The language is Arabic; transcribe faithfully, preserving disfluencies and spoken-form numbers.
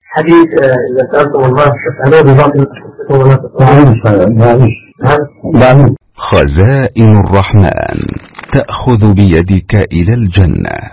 حديث إذا سألتم الله فاسألوه بباطل أنفسكم ولا تطلعون. خزائن الرحمن تأخذ بيدك إلى الجنة.